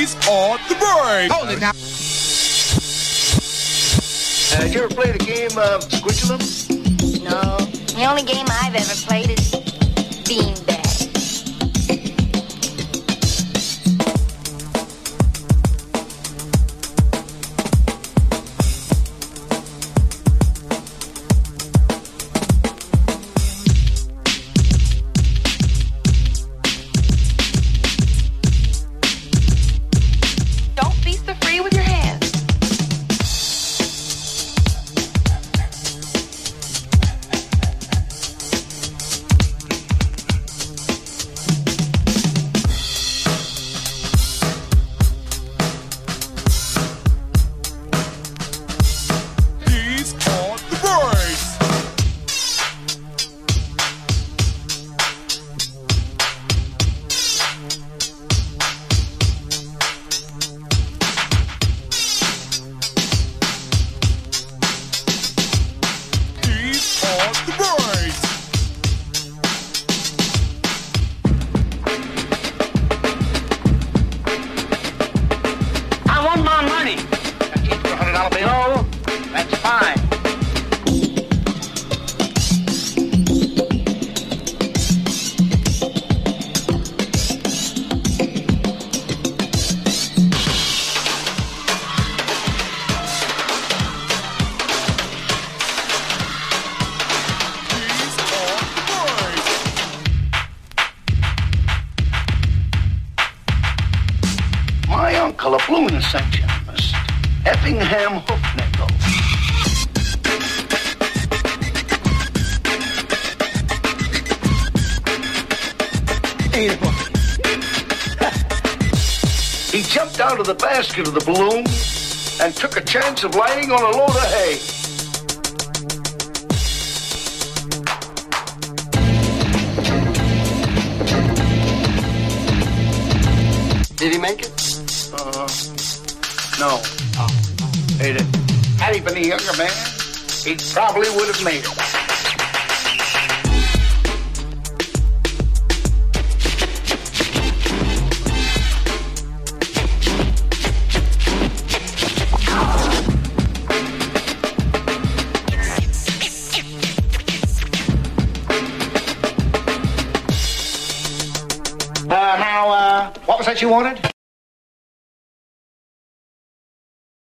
These are the birds. Hold it now. Did you ever play the game of Squidulum? No. The only game I've ever played is Beanbag. Don't be so free with your hands. These are the birds. These are the birds. I want my money. I keep your $100 bill. That's fine. These are the birds. My uncle, a balloon sanctionist, Effingham Hoofnickel. He jumped out of the basket of the balloon and took a chance of lying on a load of hay. Did he make it? No. He didn't. Had he been a younger man, he probably would have made it. What was that you wanted?